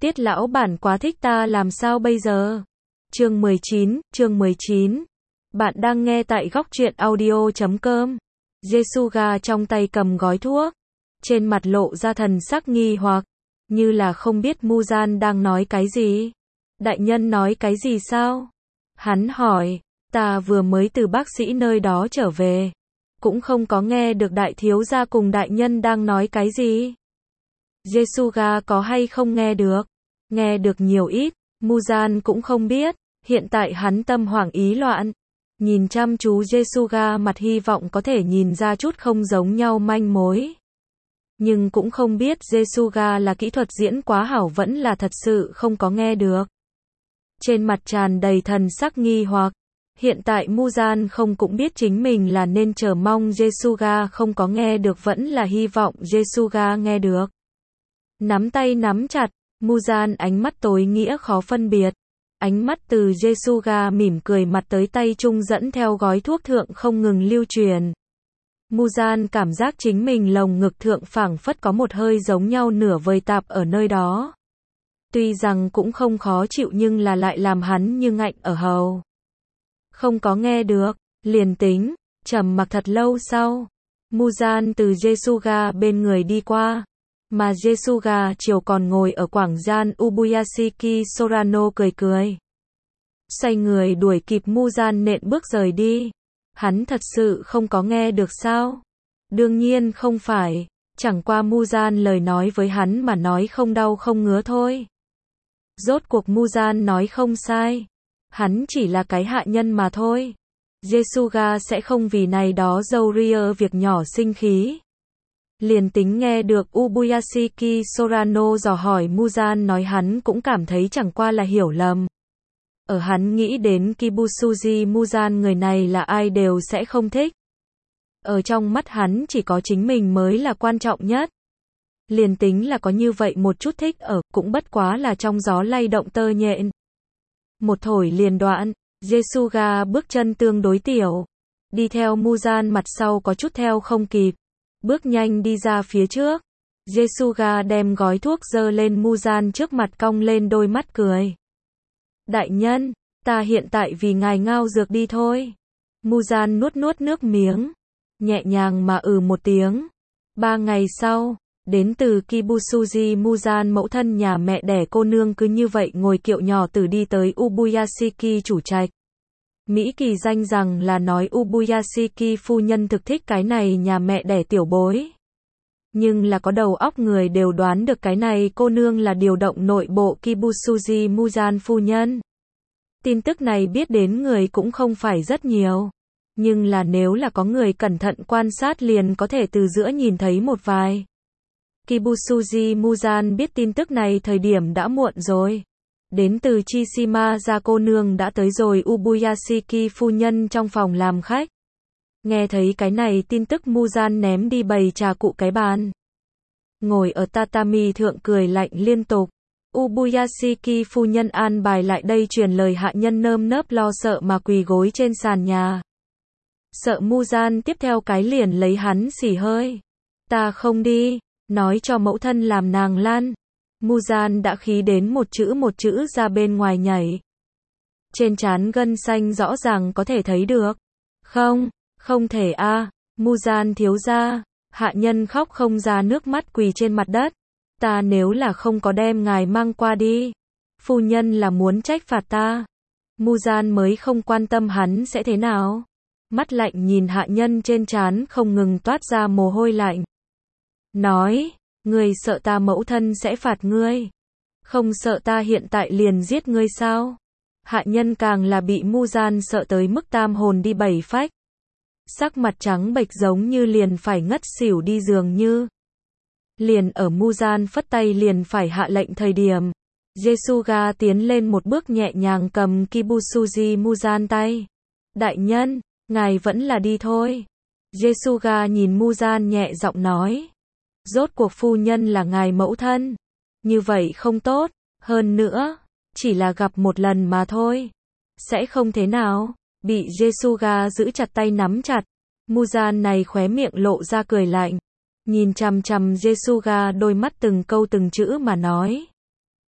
Tiết lão bản quá thích ta làm sao bây giờ? Chương 19. Bạn đang nghe tại góc truyện audio.com. Jesuga trong tay cầm gói thuốc, trên mặt lộ ra thần sắc nghi hoặc, như là không biết Muzan đang nói cái gì. Đại nhân nói cái gì sao? Hắn hỏi, ta vừa mới từ bác sĩ nơi đó trở về, cũng không có nghe được đại thiếu gia cùng đại nhân đang nói cái gì. Jesuga có hay không nghe được? Nghe được nhiều ít, Muzan cũng không biết, hiện tại hắn tâm hoảng ý loạn. Nhìn chăm chú Jesuga mặt hy vọng có thể nhìn ra chút không giống nhau manh mối. Nhưng cũng không biết Jesuga là kỹ thuật diễn quá hảo vẫn là thật sự không có nghe được. Trên mặt tràn đầy thần sắc nghi hoặc. Hiện tại Muzan không cũng biết chính mình là nên chờ mong Jesuga không có nghe được vẫn là hy vọng Jesuga nghe được. Nắm tay nắm chặt, Muzan ánh mắt tối nghĩa khó phân biệt. Ánh mắt từ Jesuga mỉm cười mặt tới tay trung dẫn theo gói thuốc thượng không ngừng lưu truyền. Muzan cảm giác chính mình lồng ngực thượng phảng phất có một hơi giống nhau nửa vời tạp ở nơi đó. Tuy rằng cũng không khó chịu nhưng là lại làm hắn như ngạnh ở hầu. Không có nghe được, liền tính, trầm mặc thật lâu sau. Muzan từ Jesuga bên người đi qua. Mà Jesuga chiều còn ngồi ở quảng gian Ubuyashiki Sorano cười cười. Xoay người đuổi kịp Muzan nện bước rời đi. Hắn thật sự không có nghe được sao? Đương nhiên không phải, chẳng qua Muzan lời nói với hắn mà nói không đau không ngứa thôi. Rốt cuộc Muzan nói không sai. Hắn chỉ là cái hạ nhân mà thôi. Jesuga sẽ không vì này đó dâu ria việc nhỏ sinh khí. Liền tính nghe được Ubuyashiki Sorano dò hỏi Muzan nói hắn cũng cảm thấy chẳng qua là hiểu lầm. Ở hắn nghĩ đến Kibusuji Muzan người này là ai đều sẽ không thích. Ở trong mắt hắn chỉ có chính mình mới là quan trọng nhất. Liền tính là có như vậy một chút thích ở, cũng bất quá là trong gió lay động tơ nhện. Một thổi liền đoạn, Jesuga bước chân tương đối tiểu. Đi theo Muzan mặt sau có chút theo không kịp. Bước nhanh đi ra phía trước. Jesuga đem gói thuốc dơ lên Muzan trước mặt cong lên đôi mắt cười. Đại nhân, ta hiện tại vì ngài ngao dược đi thôi. Muzan nuốt nước miếng. Nhẹ nhàng mà một tiếng. 3 ngày sau, đến từ Kibusuji Muzan mẫu thân nhà mẹ đẻ cô nương cứ như vậy ngồi kiệu nhỏ tử đi tới Ubuyashiki chủ trạch. Mỹ kỳ danh rằng là nói Ubuyashiki phu nhân thực thích cái này nhà mẹ đẻ tiểu bối. Nhưng là có đầu óc người đều đoán được cái này cô nương là điều động nội bộ Kibusuji Muzan phu nhân. Tin tức này biết đến người cũng không phải rất nhiều. Nhưng là nếu là có người cẩn thận quan sát liền có thể từ giữa nhìn thấy một vài. Kibusuji Muzan biết tin tức này thời điểm đã muộn rồi. Đến từ Chishima ra cô nương đã tới rồi Ubuyashiki phu nhân trong phòng làm khách. Nghe thấy cái này tin tức Muzan ném đi bày trà cụ cái bàn. Ngồi ở tatami thượng cười lạnh liên tục. Ubuyashiki phu nhân an bài lại đây truyền lời hạ nhân nơm nớp lo sợ mà quỳ gối trên sàn nhà. Sợ Muzan tiếp theo cái liền lấy hắn xỉ hơi. Ta không đi, nói cho mẫu thân làm nàng lăn. Muzan đã khí đến một chữ ra bên ngoài nhảy. Trên trán gân xanh rõ ràng có thể thấy được. Không thể a. Muzan thiếu gia. Hạ nhân khóc không ra nước mắt quỳ trên mặt đất. Ta nếu là không có đem ngài mang qua đi. Phu nhân là muốn trách phạt ta. Muzan mới không quan tâm hắn sẽ thế nào. Mắt lạnh nhìn hạ nhân trên trán không ngừng toát ra mồ hôi lạnh. Nói, ngươi sợ ta mẫu thân sẽ phạt ngươi. Không sợ ta hiện tại liền giết ngươi sao? Hạ nhân càng là bị Muzan sợ tới mức tam hồn đi bảy phách. Sắc mặt trắng bệch giống như liền phải ngất xỉu đi dường như. Liền ở Muzan phất tay liền phải hạ lệnh thời điểm. Jesuga tiến lên một bước nhẹ nhàng cầm Kibusuji Muzan tay. Đại nhân, ngài vẫn là đi thôi. Jesuga nhìn Muzan nhẹ giọng nói. Rốt cuộc phu nhân là ngài mẫu thân. Như vậy không tốt, hơn nữa, chỉ là gặp một lần mà thôi. Sẽ không thế nào. Bị Jesuga giữ chặt tay nắm chặt. Muzan này khóe miệng lộ ra cười lạnh. Nhìn chằm chằm Jesuga đôi mắt từng câu từng chữ mà nói.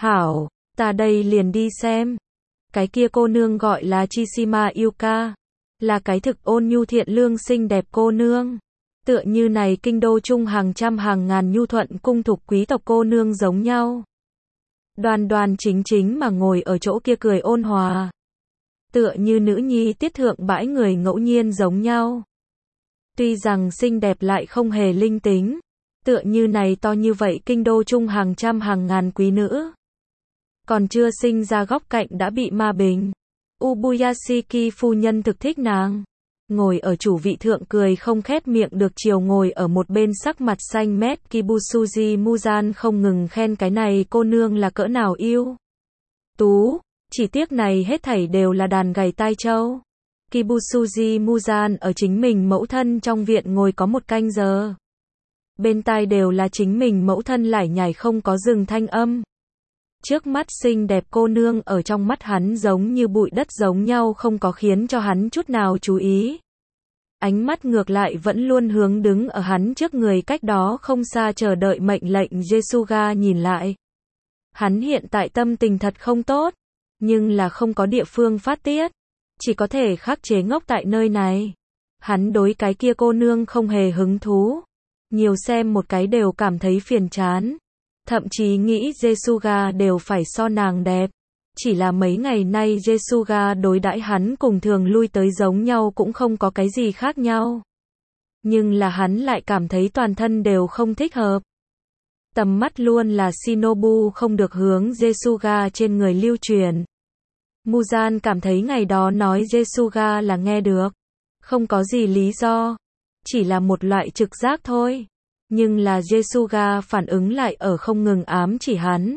Hảo, ta đây liền đi xem. Cái kia cô nương gọi là Chishima Yuka, là cái thực ôn nhu thiện lương xinh đẹp cô nương. Tựa như này kinh đô chung hàng trăm hàng ngàn nhu thuận cung thục quý tộc cô nương giống nhau. Đoan đoan chính chính mà ngồi ở chỗ kia cười ôn hòa. Tựa như nữ nhi tiết thượng bãi người ngẫu nhiên giống nhau. Tuy rằng xinh đẹp lại không hề linh tính. Tựa như này to như vậy kinh đô chung hàng trăm hàng ngàn quý nữ. Còn chưa sinh ra góc cạnh đã bị ma bình. Ubuyashiki phu nhân thực thích nàng. Ngồi ở chủ vị thượng cười không khép miệng được, chiều ngồi ở một bên sắc mặt xanh mét Kibusuji Muzan không ngừng khen cái này cô nương là cỡ nào yêu tú, chỉ tiếc này hết thảy đều là đàn gầy tai trâu. Kibusuji Muzan ở chính mình mẫu thân trong viện ngồi có một canh giờ. Bên tai đều là chính mình mẫu thân lải nhải không có dừng thanh âm. Trước mắt xinh đẹp cô nương ở trong mắt hắn giống như bụi đất giống nhau, không có khiến cho hắn chút nào chú ý. Ánh mắt ngược lại vẫn luôn hướng đứng ở hắn trước người cách đó không xa chờ đợi mệnh lệnh Jesuga nhìn lại. Hắn hiện tại tâm tình thật không tốt, nhưng là không có địa phương phát tiết, chỉ có thể khắc chế ngốc tại nơi này. Hắn đối cái kia cô nương không hề hứng thú, nhiều xem một cái đều cảm thấy phiền chán. Thậm chí nghĩ Jesuga đều phải so nàng đẹp. Chỉ là mấy ngày nay Jesuga đối đãi hắn cùng thường lui tới giống nhau cũng không có cái gì khác nhau. Nhưng là hắn lại cảm thấy toàn thân đều không thích hợp. Tầm mắt luôn là Shinobu không được hướng Jesuga trên người lưu truyền. Muzan cảm thấy ngày đó nói Jesuga là nghe được. Không có gì lý do. Chỉ là một loại trực giác thôi. Nhưng là Jesuga phản ứng lại ở không ngừng ám chỉ hắn.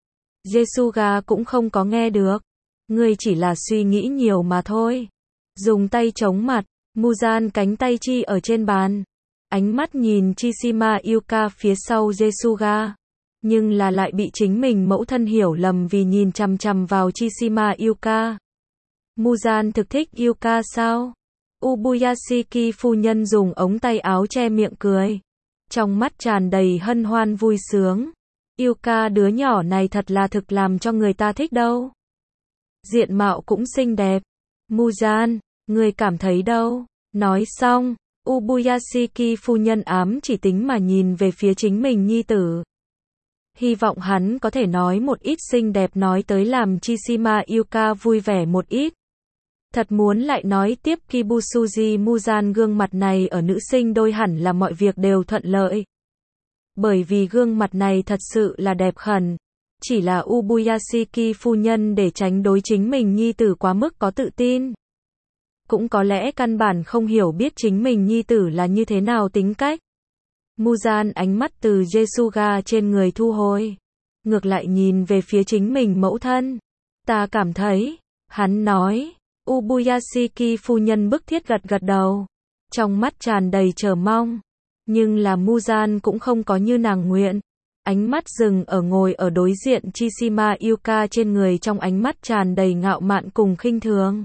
Jesuga cũng không có nghe được. Ngươi chỉ là suy nghĩ nhiều mà thôi. Dùng tay chống mặt, Muzan cánh tay chi ở trên bàn. Ánh mắt nhìn Chishima Yuka phía sau Jesuga. Nhưng là lại bị chính mình mẫu thân hiểu lầm vì nhìn chằm chằm vào Chishima Yuka. Muzan thực thích Yuka sao? Ubuyashiki phu nhân dùng ống tay áo che miệng cười. Trong mắt tràn đầy hân hoan vui sướng. Yuka đứa nhỏ này thật là thực làm cho người ta thích đâu. Diện mạo cũng xinh đẹp. Muzan, người cảm thấy đâu? Nói xong, Ubuyashiki phu nhân ám chỉ tính mà nhìn về phía chính mình nhi tử. Hy vọng hắn có thể nói một ít xinh đẹp nói tới làm Chishima Yuka vui vẻ một ít. Thật muốn lại nói tiếp Kibusuji Muzan gương mặt này ở nữ sinh đôi hẳn là mọi việc đều thuận lợi. Bởi vì gương mặt này thật sự là đẹp khẩn. Chỉ là Ubuyashiki phu nhân để tránh đối chính mình nhi tử quá mức có tự tin. Cũng có lẽ căn bản không hiểu biết chính mình nhi tử là như thế nào tính cách. Muzan ánh mắt từ Jesuga trên người thu hồi. Ngược lại nhìn về phía chính mình mẫu thân. Ta cảm thấy, hắn nói. Ubuyashiki phu nhân bức thiết gật gật đầu. Trong mắt tràn đầy chờ mong. Nhưng là Muzan cũng không có như nàng nguyện. Ánh mắt dừng ở ngồi ở đối diện Chishima Yuka trên người, trong ánh mắt tràn đầy ngạo mạn cùng khinh thường.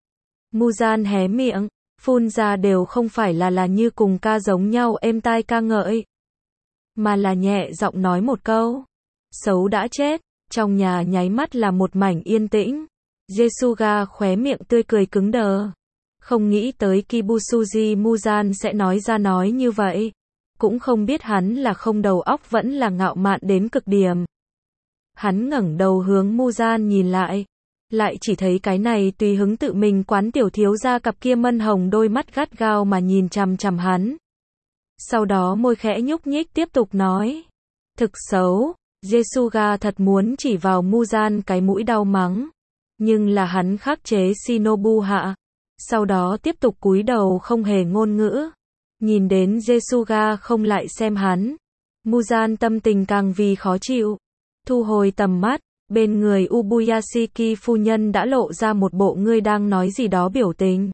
Muzan hé miệng, phun ra đều không phải là như cùng ca giống nhau êm tai ca ngợi. Mà là nhẹ giọng nói một câu. Xấu đã chết. Trong nhà nháy mắt là một mảnh yên tĩnh. Jesuga khóe miệng tươi cười cứng đờ. Không nghĩ tới Kibusuji Muzan sẽ nói ra nói như vậy. Cũng không biết hắn là không đầu óc vẫn là ngạo mạn đến cực điểm. Hắn ngẩng đầu hướng Muzan nhìn lại. Lại chỉ thấy cái này tùy hứng tự mình quán tiểu thiếu gia cặp kia mân hồng đôi mắt gắt gao mà nhìn chằm chằm hắn. Sau đó môi khẽ nhúc nhích tiếp tục nói. Thực xấu. Jesuga thật muốn chỉ vào Muzan cái mũi đau mắng. Nhưng là hắn khắc chế Shinobu hạ. Sau đó tiếp tục cúi đầu không hề ngôn ngữ. Nhìn đến Jesuga không lại xem hắn. Muzan tâm tình càng vì khó chịu. Thu hồi tầm mắt. Bên người Ubuyashiki phu nhân đã lộ ra một bộ ngươi đang nói gì đó biểu tình.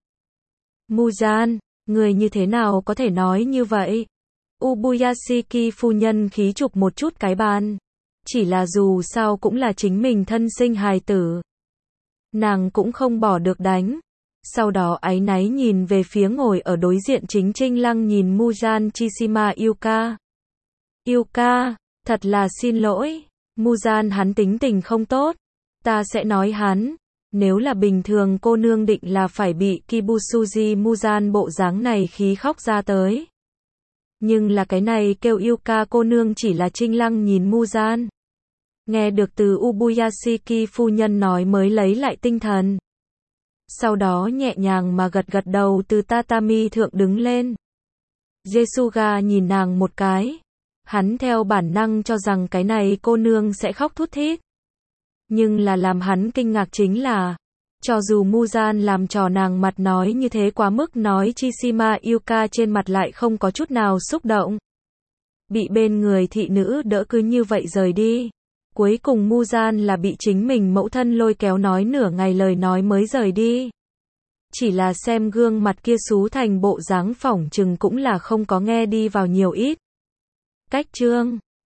Muzan, người như thế nào có thể nói như vậy? Ubuyashiki phu nhân khí chụp một chút cái bàn. Chỉ là dù sao cũng là chính mình thân sinh hài tử. Nàng cũng không bỏ được đánh. Sau đó áy náy nhìn về phía ngồi ở đối diện chính Trinh Lăng nhìn Muzan Chishima Yuka. Yuka, thật là xin lỗi. Muzan hắn tính tình không tốt. Ta sẽ nói hắn. Nếu là bình thường cô nương định là phải bị Kibusuji Muzan bộ dáng này khí khóc ra tới. Nhưng là cái này kêu Yuka cô nương chỉ là trinh lăng nhìn Muzan. Nghe được từ Ubuyashiki phu nhân nói mới lấy lại tinh thần. Sau đó nhẹ nhàng mà gật gật đầu từ tatami thượng đứng lên. Jesuga nhìn nàng một cái. Hắn theo bản năng cho rằng cái này cô nương sẽ khóc thút thít. Nhưng là làm hắn kinh ngạc chính là, cho dù Muzan làm trò nàng mặt nói như thế quá mức nói Chishima Yuka trên mặt lại không có chút nào xúc động. Bị bên người thị nữ đỡ cứ như vậy rời đi. Cuối cùng Muzan là bị chính mình mẫu thân lôi kéo nói nửa ngày lời nói mới rời đi. Chỉ là xem gương mặt kia xú thành bộ dáng phỏng chừng cũng là không có nghe đi vào nhiều ít. Cách chương